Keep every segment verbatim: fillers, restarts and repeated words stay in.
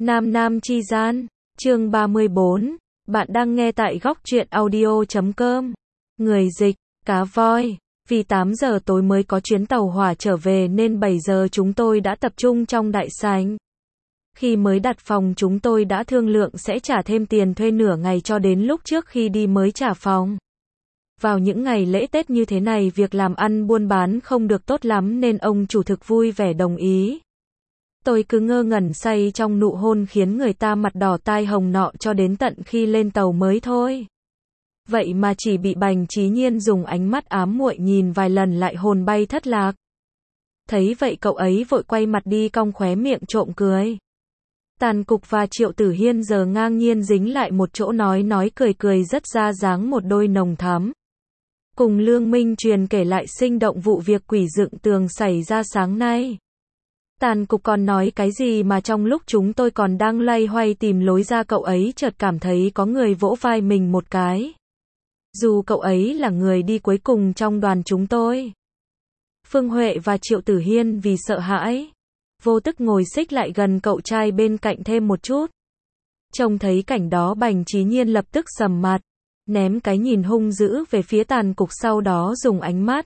Nam Nam Chi Gian, chương ba mươi bốn. Bạn đang nghe tại góc truyện audio chấm com. Người dịch, Cá Voi. Vì tám giờ tối mới có chuyến tàu hỏa trở về nên bảy giờ chúng tôi đã tập trung trong đại sảnh. Khi mới đặt phòng chúng tôi đã thương lượng sẽ trả thêm tiền thuê nửa ngày cho đến lúc trước khi đi mới trả phòng. Vào những ngày lễ Tết như thế này việc làm ăn buôn bán không được tốt lắm nên ông chủ thực vui vẻ đồng ý. Tôi cứ ngơ ngẩn say trong nụ hôn khiến người ta mặt đỏ tai hồng nọ cho đến tận khi lên tàu mới thôi. Vậy mà chỉ bị Bành Chí Nhiên dùng ánh mắt ám muội nhìn vài lần lại hồn bay thất lạc. Thấy vậy cậu ấy vội quay mặt đi cong khóe miệng trộm cười. Tàn Cục và Triệu Tử Hiên giờ ngang nhiên dính lại một chỗ nói nói cười cười rất ra dáng một đôi nồng thắm. Cùng Lương Minh Truyền kể lại sinh động vụ việc quỷ dựng tường xảy ra sáng nay. Tàn Cục còn nói cái gì mà trong lúc chúng tôi còn đang loay hoay tìm lối ra cậu ấy chợt cảm thấy có người vỗ vai mình một cái. Dù cậu ấy là người đi cuối cùng trong đoàn chúng tôi. Phương Huệ và Triệu Tử Hiên vì sợ hãi, vô tức ngồi xích lại gần cậu trai bên cạnh thêm một chút. Trông thấy cảnh đó Bành Chí Nhiên lập tức sầm mặt, ném cái nhìn hung dữ về phía Tàn Cục sau đó dùng ánh mắt.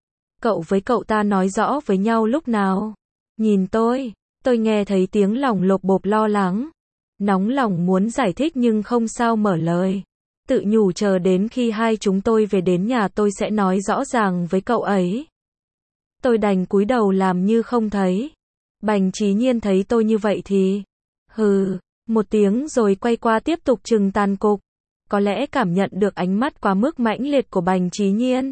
Cậu với cậu ta nói rõ với nhau lúc nào? Nhìn tôi, tôi nghe thấy tiếng lòng lộp bộp lo lắng. Nóng lòng muốn giải thích nhưng không sao mở lời. Tự nhủ chờ đến khi hai chúng tôi về đến nhà tôi sẽ nói rõ ràng với cậu ấy. Tôi đành cúi đầu làm như không thấy. Bành Chí Nhiên thấy tôi như vậy thì hừ, một tiếng rồi quay qua tiếp tục trừng Tàn Cục. Có lẽ cảm nhận được ánh mắt quá mức mãnh liệt của Bành Chí Nhiên.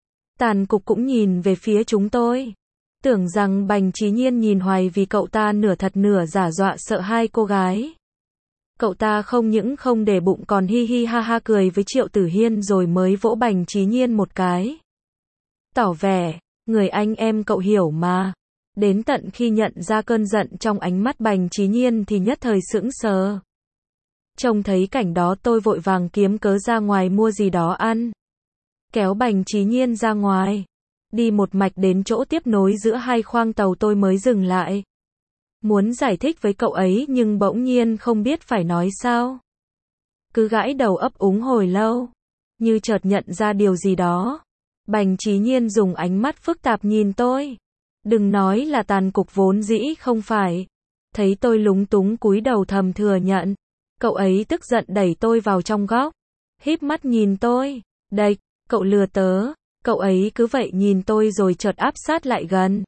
Tàn Cục cũng nhìn về phía chúng tôi. Tưởng rằng Bành Chí Nhiên nhìn hoài vì cậu ta nửa thật nửa giả dọa sợ hai cô gái. Cậu ta không những không để bụng còn hi hi ha ha cười với Triệu Tử Hiên rồi mới vỗ Bành Chí Nhiên một cái. Tỏ vẻ, người anh em cậu hiểu mà. Đến tận khi nhận ra cơn giận trong ánh mắt Bành Chí Nhiên thì nhất thời sững sờ. Trông thấy cảnh đó tôi vội vàng kiếm cớ ra ngoài mua gì đó ăn. Kéo Bành Chí Nhiên ra ngoài. Đi một mạch đến chỗ tiếp nối giữa hai khoang tàu tôi mới dừng lại. Muốn giải thích với cậu ấy nhưng bỗng nhiên không biết phải nói sao. Cứ gãi đầu ấp úng hồi lâu. Như chợt nhận ra điều gì đó. Bành Chí Nhiên dùng ánh mắt phức tạp nhìn tôi. Đừng nói là Tàn Cục vốn dĩ không phải. Thấy tôi lúng túng cúi đầu thầm thừa nhận. Cậu ấy tức giận đẩy tôi vào trong góc. Híp mắt nhìn tôi. Đệch, cậu lừa tớ. Cậu ấy cứ vậy nhìn tôi rồi chợt áp sát lại gần.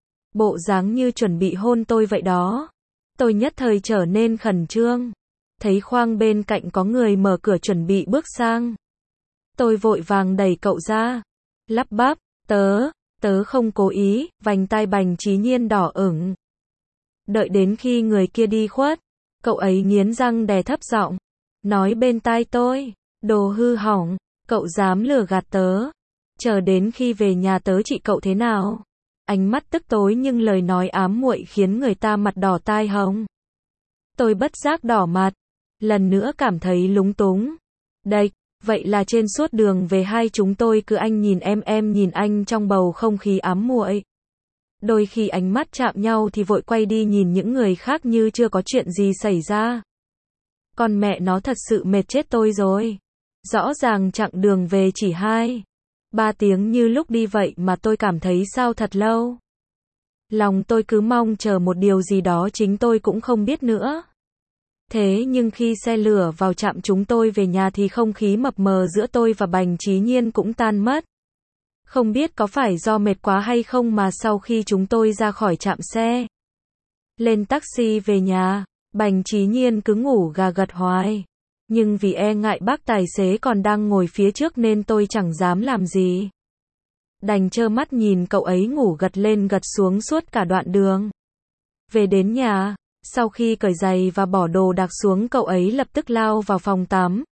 Bộ dáng như chuẩn bị hôn tôi vậy đó. Tôi nhất thời trở nên khẩn trương. Thấy khoang bên cạnh có người mở cửa chuẩn bị bước sang. Tôi vội vàng đẩy cậu ra. Lắp bắp, tớ, tớ không cố ý, vành tai Bành Chí Nhiên đỏ ửng. Đợi đến khi người kia đi khuất, cậu ấy nghiến răng đè thấp giọng. Nói bên tai tôi, đồ hư hỏng, cậu dám lừa gạt tớ. Chờ đến khi về nhà tớ trị cậu thế nào? Ánh mắt tức tối nhưng lời nói ám muội khiến người ta mặt đỏ tai hồng. Tôi bất giác đỏ mặt, lần nữa cảm thấy lúng túng. Đệch, vậy là trên suốt đường về hai chúng tôi cứ anh nhìn em em nhìn anh trong bầu không khí ám muội. Đôi khi ánh mắt chạm nhau thì vội quay đi nhìn những người khác như chưa có chuyện gì xảy ra. Con mẹ nó thật sự mệt chết tôi rồi. Rõ ràng chặng đường về chỉ hai ba tiếng như lúc đi vậy mà tôi cảm thấy sao thật lâu. Lòng tôi cứ mong chờ một điều gì đó chính tôi cũng không biết nữa. Thế nhưng khi xe lửa vào trạm chúng tôi về nhà thì không khí mập mờ giữa tôi và Bành Chí Nhiên cũng tan mất. Không biết có phải do mệt quá hay không mà sau khi chúng tôi ra khỏi trạm xe, lên taxi về nhà, Bành Chí Nhiên cứ ngủ gà gật hoài. Nhưng vì e ngại bác tài xế còn đang ngồi phía trước nên tôi chẳng dám làm gì. Đành trơ mắt nhìn cậu ấy ngủ gật lên gật xuống suốt cả đoạn đường. Về đến nhà, sau khi cởi giày và bỏ đồ đạc xuống cậu ấy lập tức lao vào phòng tắm.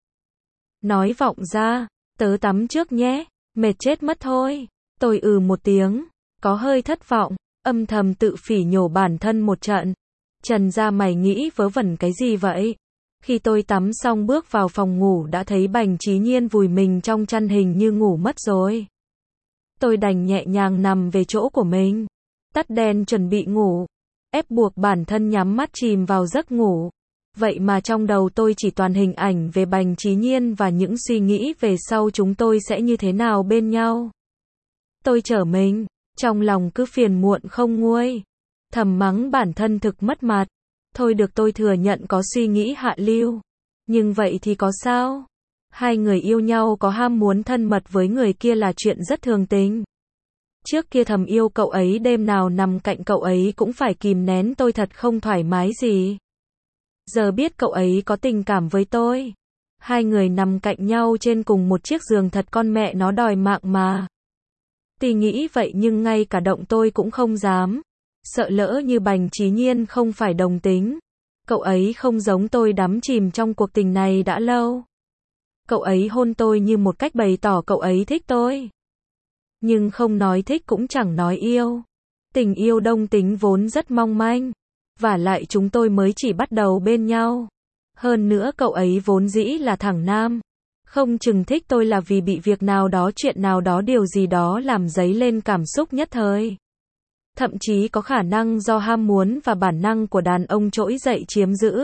Nói vọng ra, tớ tắm trước nhé, mệt chết mất thôi. Tôi ừ một tiếng, có hơi thất vọng, âm thầm tự phỉ nhổ bản thân một trận. Trần ra mày nghĩ vớ vẩn cái gì vậy? Khi tôi tắm xong bước vào phòng ngủ đã thấy Bành Chí Nhiên vùi mình trong chăn hình như ngủ mất rồi. Tôi đành nhẹ nhàng nằm về chỗ của mình, tắt đèn chuẩn bị ngủ. ép buộc bản thân nhắm mắt chìm vào giấc ngủ. Vậy mà trong đầu tôi chỉ toàn hình ảnh về Bành Chí Nhiên và những suy nghĩ về sau chúng tôi sẽ như thế nào bên nhau. Tôi trở mình, trong lòng cứ phiền muộn không nguôi. Thầm mắng bản thân thực mất mặt. Thôi được, tôi thừa nhận có suy nghĩ hạ lưu. Nhưng vậy thì có sao? Hai người yêu nhau có ham muốn thân mật với người kia là chuyện rất thường tình. Trước kia thầm yêu cậu ấy, đêm nào nằm cạnh cậu ấy cũng phải kìm nén, tôi thật không thoải mái gì. Giờ biết cậu ấy có tình cảm với tôi. Hai người nằm cạnh nhau trên cùng một chiếc giường, thật con mẹ nó đòi mạng mà. Tuy nghĩ vậy nhưng ngay cả động tôi cũng không dám. Sợ lỡ như Bành Chí Nhiên không phải đồng tính. Cậu ấy không giống tôi, đắm chìm trong cuộc tình này đã lâu. Cậu ấy hôn tôi như một cách bày tỏ cậu ấy thích tôi. Nhưng không nói thích cũng chẳng nói yêu. Tình yêu đồng tính vốn rất mong manh. Vả lại chúng tôi mới chỉ bắt đầu bên nhau. Hơn nữa cậu ấy vốn dĩ là thẳng nam. Không chừng thích tôi là vì bị việc nào đó, chuyện nào đó, điều gì đó làm dấy lên cảm xúc nhất thời. Thậm chí có khả năng do ham muốn và bản năng của đàn ông trỗi dậy chiếm giữ.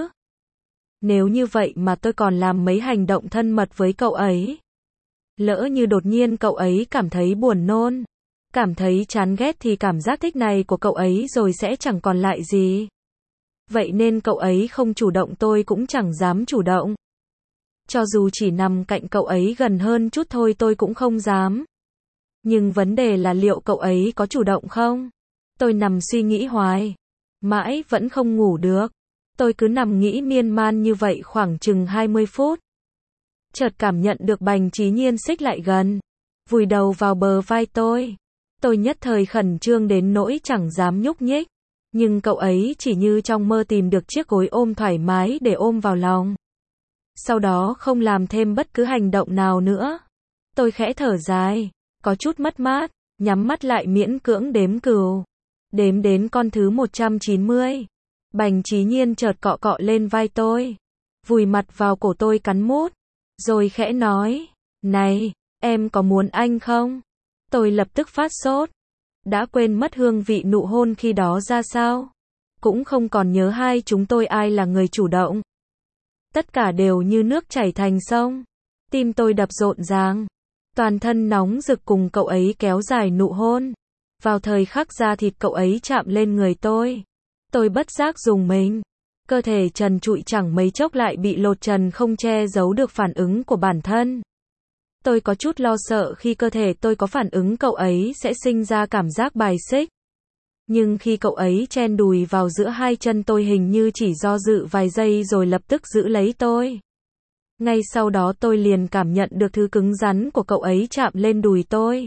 Nếu như vậy mà tôi còn làm mấy hành động thân mật với cậu ấy. Lỡ như đột nhiên cậu ấy cảm thấy buồn nôn, cảm thấy chán ghét thì cảm giác thích này của cậu ấy rồi sẽ chẳng còn lại gì. Vậy nên cậu ấy không chủ động, tôi cũng chẳng dám chủ động. Cho dù chỉ nằm cạnh cậu ấy gần hơn chút thôi tôi cũng không dám. Nhưng vấn đề là liệu cậu ấy có chủ động không? Tôi nằm suy nghĩ hoài. Mãi vẫn không ngủ được. Tôi cứ nằm nghĩ miên man như vậy khoảng chừng hai mươi phút. Chợt cảm nhận được Bành Chí Nhiên xích lại gần. Vùi đầu vào bờ vai tôi. Tôi nhất thời khẩn trương đến nỗi chẳng dám nhúc nhích. Nhưng cậu ấy chỉ như trong mơ tìm được chiếc gối ôm thoải mái để ôm vào lòng. Sau đó không làm thêm bất cứ hành động nào nữa. Tôi khẽ thở dài, có chút mất mát, nhắm mắt lại miễn cưỡng đếm cừu. Đếm đến con thứ một trăm chín mươi. Bành Chí Nhiên chợt cọ cọ lên vai tôi. Vùi mặt vào cổ tôi cắn mút. Rồi khẽ nói, này, em có muốn anh không? Tôi lập tức phát sốt. Đã quên mất hương vị nụ hôn khi đó ra sao. Cũng không còn nhớ hai chúng tôi ai là người chủ động. Tất cả đều như nước chảy thành sông. Tim tôi đập rộn ràng. Toàn thân nóng rực cùng cậu ấy kéo dài nụ hôn. Vào thời khắc da thịt cậu ấy chạm lên người tôi. Tôi bất giác rùng mình. Cơ thể trần trụi chẳng mấy chốc lại bị lột trần, không che giấu được phản ứng của bản thân. Tôi có chút lo sợ khi cơ thể tôi có phản ứng cậu ấy sẽ sinh ra cảm giác bài xích. Nhưng khi cậu ấy chen đùi vào giữa hai chân tôi hình như chỉ do dự vài giây rồi lập tức giữ lấy tôi. Ngay sau đó tôi liền cảm nhận được thứ cứng rắn của cậu ấy chạm lên đùi tôi.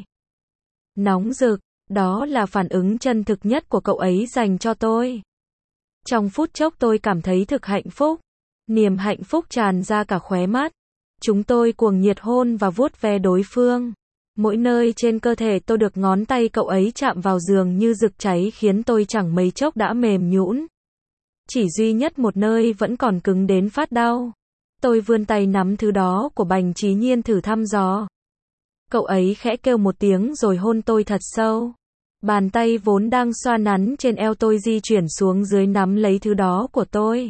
Nóng rực, đó là phản ứng chân thực nhất của cậu ấy dành cho tôi. Trong phút chốc tôi cảm thấy thực hạnh phúc. Niềm hạnh phúc tràn ra cả khóe mắt. Chúng tôi cuồng nhiệt hôn và vuốt ve đối phương. Mỗi nơi trên cơ thể tôi được ngón tay cậu ấy chạm vào dường như rực cháy khiến tôi chẳng mấy chốc đã mềm nhũn. Chỉ duy nhất một nơi vẫn còn cứng đến phát đau. Tôi vươn tay nắm thứ đó của Bành Chí Nhiên thử thăm dò. Cậu ấy khẽ kêu một tiếng rồi hôn tôi thật sâu. Bàn tay vốn đang xoa nắn trên eo tôi di chuyển xuống dưới nắm lấy thứ đó của tôi.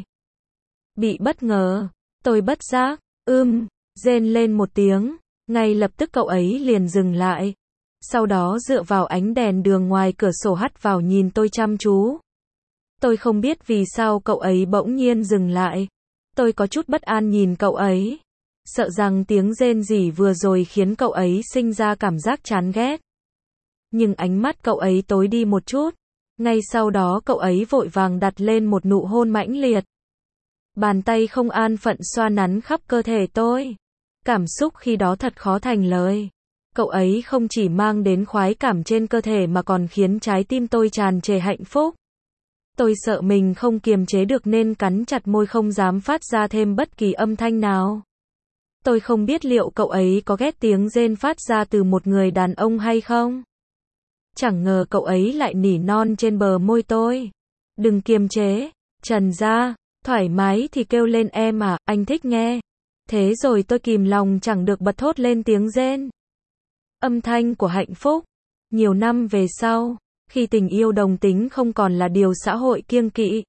Bị bất ngờ, tôi bất giác, ưm, rên lên một tiếng. Ngay lập tức cậu ấy liền dừng lại. Sau đó dựa vào ánh đèn đường ngoài cửa sổ hắt vào nhìn tôi chăm chú. Tôi không biết vì sao cậu ấy bỗng nhiên dừng lại. Tôi có chút bất an nhìn cậu ấy. Sợ rằng tiếng rên rỉ vừa rồi khiến cậu ấy sinh ra cảm giác chán ghét. Nhưng ánh mắt cậu ấy tối đi một chút. Ngay sau đó cậu ấy vội vàng đặt lên một nụ hôn mãnh liệt. Bàn tay không an phận xoa nắn khắp cơ thể tôi. Cảm xúc khi đó thật khó thành lời. Cậu ấy không chỉ mang đến khoái cảm trên cơ thể mà còn khiến trái tim tôi tràn trề hạnh phúc. Tôi sợ mình không kiềm chế được nên cắn chặt môi không dám phát ra thêm bất kỳ âm thanh nào. Tôi không biết liệu cậu ấy có ghét tiếng rên phát ra từ một người đàn ông hay không. Chẳng ngờ cậu ấy lại nỉ non trên bờ môi tôi. Đừng kiềm chế, trần ra, thoải mái thì kêu lên em à, anh thích nghe. Thế rồi tôi kìm lòng chẳng được bật thốt lên tiếng rên. Âm thanh của hạnh phúc. Nhiều năm về sau, Khi tình yêu đồng tính không còn là điều xã hội kiêng kỵ.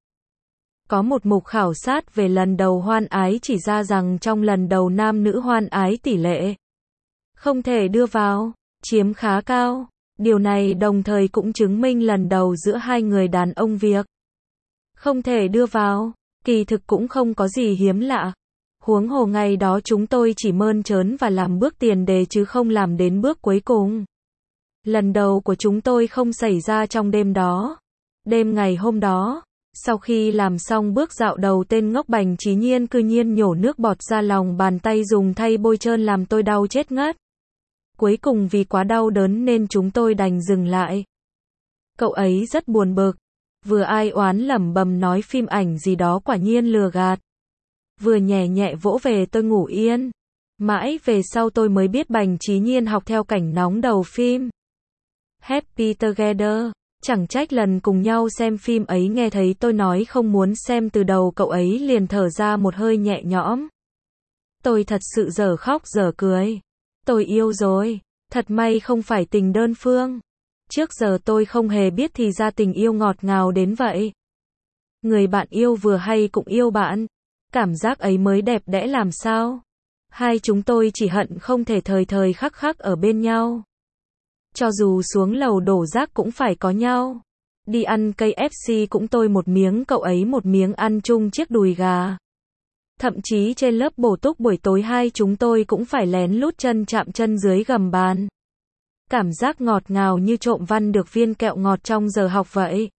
Có một mục khảo sát về lần đầu hoan ái chỉ ra rằng trong lần đầu nam nữ hoan ái tỷ lệ không thể đưa vào chiếm khá cao. Điều này đồng thời cũng chứng minh lần đầu giữa hai người đàn ông việc không thể đưa vào, kỳ thực cũng không có gì hiếm lạ. Huống hồ ngày đó chúng tôi chỉ mơn trớn và làm bước tiền đề chứ không làm đến bước cuối cùng. Lần đầu của chúng tôi không xảy ra trong đêm đó. Đêm ngày hôm đó, sau khi làm xong bước dạo đầu, tên ngốc Bành Chí Nhiên cư nhiên nhổ nước bọt ra lòng bàn tay dùng thay bôi trơn làm tôi đau chết ngất. Cuối cùng vì quá đau đớn nên chúng tôi đành dừng lại. Cậu ấy rất buồn bực, vừa ai oán lẩm bẩm nói phim ảnh gì đó quả nhiên lừa gạt, vừa nhẹ nhẹ vỗ về tôi ngủ yên. Mãi về sau tôi mới biết Bành Chí Nhiên học theo cảnh nóng đầu phim Happy Together. Chẳng trách lần cùng nhau xem phim ấy nghe thấy tôi nói không muốn xem từ đầu, cậu ấy liền thở ra một hơi nhẹ nhõm. Tôi thật sự dở khóc dở cười. Tôi yêu rồi. Thật may không phải tình đơn phương. Trước giờ tôi không hề biết thì ra tình yêu ngọt ngào đến vậy. Người bạn yêu vừa hay cũng yêu bạn. Cảm giác ấy mới đẹp đẽ làm sao. Hai chúng tôi chỉ hận không thể thời thời khắc khắc ở bên nhau. Cho dù xuống lầu đổ rác cũng phải có nhau. Đi ăn ca ép xê cũng tôi một miếng cậu ấy một miếng, ăn chung chiếc đùi gà. Thậm chí trên lớp bổ túc buổi tối hai chúng tôi cũng phải lén lút chân chạm chân dưới gầm bàn. Cảm giác ngọt ngào như trộm văn được viên kẹo ngọt trong giờ học vậy.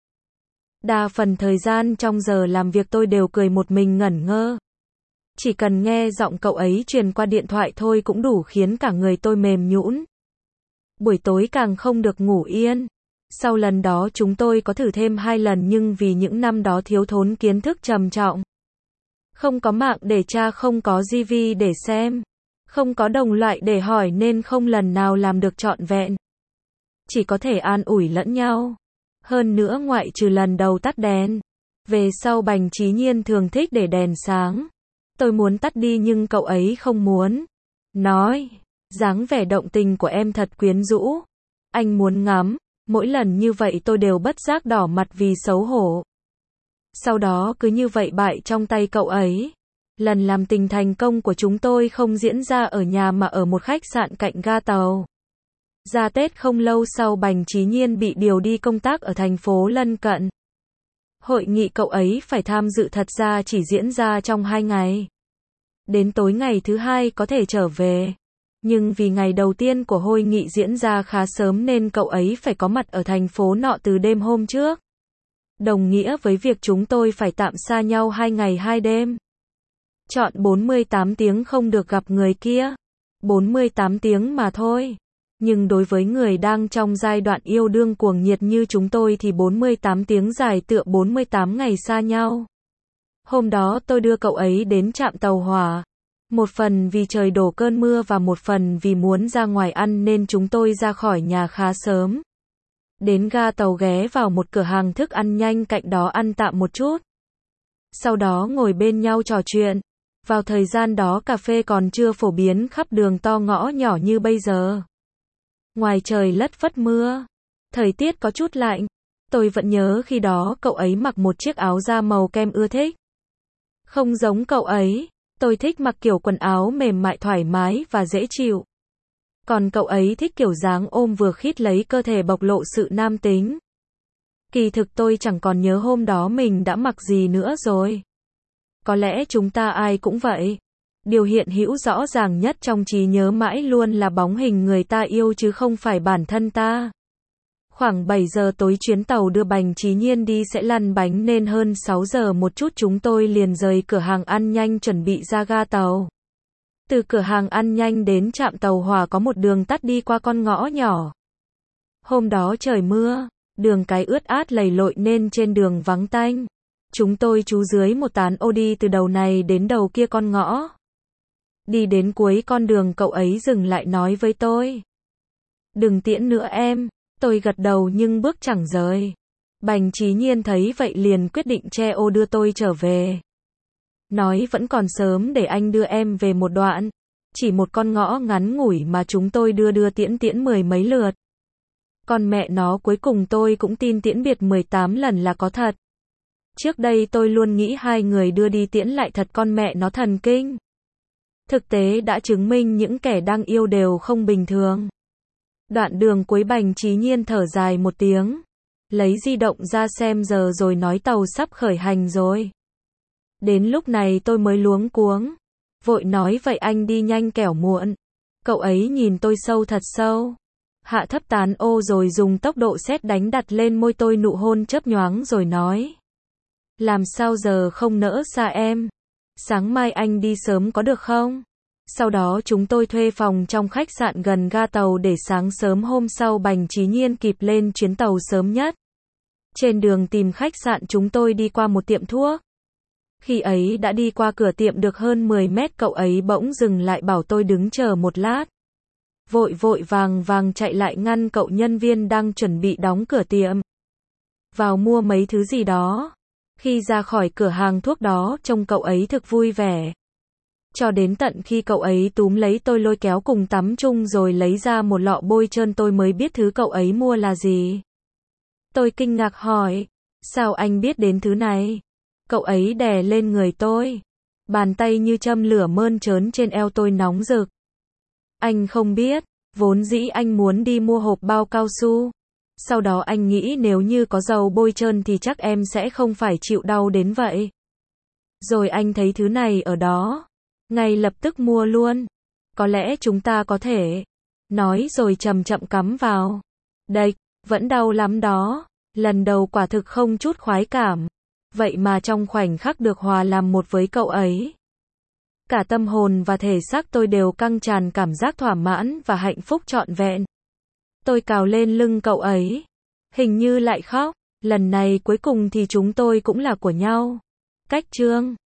Đa phần thời gian trong giờ làm việc tôi đều cười một mình ngẩn ngơ. Chỉ cần nghe giọng cậu ấy truyền qua điện thoại thôi cũng đủ khiến cả người tôi mềm nhũn. Buổi tối càng không được ngủ yên. Sau lần đó chúng tôi có thử thêm hai lần nhưng vì những năm đó thiếu thốn kiến thức trầm trọng. Không có mạng để tra, không có gi vi để xem, không có đồng loại để hỏi nên không lần nào làm được trọn vẹn. Chỉ có thể an ủi lẫn nhau. Hơn nữa ngoại trừ lần đầu tắt đèn, về sau Bành Chí Nhiên thường thích để đèn sáng. Tôi muốn tắt đi nhưng cậu ấy không muốn. Nói, dáng vẻ động tình của em thật quyến rũ. Anh muốn ngắm. Mỗi lần như vậy tôi đều bất giác đỏ mặt vì xấu hổ. Sau đó cứ như vậy bại trong tay cậu ấy. Lần làm tình thành công của chúng tôi không diễn ra ở nhà mà ở một khách sạn cạnh ga tàu. Ra Tết không lâu sau Bành Chí Nhiên bị điều đi công tác ở thành phố lân cận. Hội nghị cậu ấy phải tham dự thật ra chỉ diễn ra trong hai ngày. Đến tối ngày thứ hai có thể trở về. Nhưng vì ngày đầu tiên của hội nghị diễn ra khá sớm nên cậu ấy phải có mặt ở thành phố nọ từ đêm hôm trước. Đồng nghĩa với việc chúng tôi phải tạm xa nhau hai ngày hai đêm. Chọn bốn mươi tám tiếng không được gặp người kia. bốn mươi tám tiếng mà thôi. Nhưng đối với người đang trong giai đoạn yêu đương cuồng nhiệt như chúng tôi thì bốn mươi tám tiếng dài tựa bốn mươi tám ngày xa nhau. Hôm đó tôi đưa cậu ấy đến trạm tàu hỏa. Một phần vì trời đổ cơn mưa và một phần vì muốn ra ngoài ăn nên chúng tôi ra khỏi nhà khá sớm. Đến ga tàu ghé vào một cửa hàng thức ăn nhanh cạnh đó ăn tạm một chút. Sau đó ngồi bên nhau trò chuyện. Vào thời gian đó cà phê còn chưa phổ biến khắp đường to ngõ nhỏ như bây giờ. Ngoài trời lất phất mưa. Thời tiết có chút lạnh. Tôi vẫn nhớ khi đó cậu ấy mặc một chiếc áo da màu kem ưa thích. Không giống cậu ấy. Tôi thích mặc kiểu quần áo mềm mại thoải mái và dễ chịu. Còn cậu ấy thích kiểu dáng ôm vừa khít lấy cơ thể bộc lộ sự nam tính. Kỳ thực tôi chẳng còn nhớ hôm đó mình đã mặc gì nữa rồi. Có lẽ chúng ta ai cũng vậy. Điều hiện hữu rõ ràng nhất trong trí nhớ mãi luôn là bóng hình người ta yêu chứ không phải bản thân ta. Khoảng bảy giờ tối chuyến tàu đưa Bành Chí Nhiên đi sẽ lăn bánh nên hơn sáu giờ một chút chúng tôi liền rời cửa hàng ăn nhanh chuẩn bị ra ga tàu. Từ cửa hàng ăn nhanh đến trạm tàu hỏa có một đường tắt đi qua con ngõ nhỏ. Hôm đó trời mưa, đường cái ướt át lầy lội nên trên đường vắng tanh. Chúng tôi trú dưới một tán ô đi từ đầu này đến đầu kia con ngõ. Đi đến cuối con đường cậu ấy dừng lại nói với tôi. Đừng tiễn nữa em. Tôi gật đầu nhưng bước chẳng rời. Bành Chí Nhiên thấy vậy liền quyết định che ô đưa tôi trở về. Nói vẫn còn sớm để anh đưa em về một đoạn. Chỉ một con ngõ ngắn ngủi mà chúng tôi đưa đưa tiễn tiễn mười mấy lượt. Con mẹ nó, cuối cùng tôi cũng tin tiễn biệt mười tám lần là có thật. Trước đây tôi luôn nghĩ hai người đưa đi tiễn lại thật, con mẹ nó thần kinh. Thực tế đã chứng minh những kẻ đang yêu đều không bình thường. Đoạn đường cuối Bành Trí Nhiên thở dài một tiếng, lấy di động ra xem giờ rồi nói tàu sắp khởi hành rồi. Đến lúc này tôi mới luống cuống, vội nói vậy anh đi nhanh kẻo muộn. Cậu ấy nhìn tôi sâu thật sâu, hạ thấp tán ô rồi dùng tốc độ sét đánh đặt lên môi tôi nụ hôn chớp nhoáng rồi nói. Làm sao giờ không nỡ xa em? Sáng mai anh đi sớm có được không? Sau đó chúng tôi thuê phòng trong khách sạn gần ga tàu để sáng sớm hôm sau Bành Trí Nhiên kịp lên chuyến tàu sớm nhất. Trên đường tìm khách sạn chúng tôi đi qua một tiệm thuốc. Khi ấy đã đi qua cửa tiệm được hơn mười mét, cậu ấy bỗng dừng lại bảo tôi đứng chờ một lát. Vội vội vàng vàng chạy lại ngăn cậu nhân viên đang chuẩn bị đóng cửa tiệm. Vào mua mấy thứ gì đó. Khi ra khỏi cửa hàng thuốc đó, trông cậu ấy thực vui vẻ. Cho đến tận khi cậu ấy túm lấy tôi lôi kéo cùng tắm chung rồi lấy ra một lọ bôi trơn tôi mới biết thứ cậu ấy mua là gì. Tôi kinh ngạc hỏi, sao anh biết đến thứ này? Cậu ấy đè lên người tôi. Bàn tay như châm lửa mơn trớn trên eo tôi nóng rực. Anh không biết, vốn dĩ anh muốn đi mua hộp bao cao su. Sau đó anh nghĩ nếu như có dầu bôi trơn thì chắc em sẽ không phải chịu đau đến vậy. Rồi anh thấy thứ này ở đó. Ngay lập tức mua luôn. Có lẽ chúng ta có thể. Nói rồi chậm chậm cắm vào. Đệch, vẫn đau lắm đó. Lần đầu quả thực không chút khoái cảm. Vậy mà trong khoảnh khắc được hòa làm một với cậu ấy. Cả tâm hồn và thể xác tôi đều căng tràn cảm giác thỏa mãn và hạnh phúc trọn vẹn. Tôi cào lên lưng cậu ấy. Hình như lại khóc. Lần này cuối cùng thì chúng tôi cũng là của nhau. Cách chương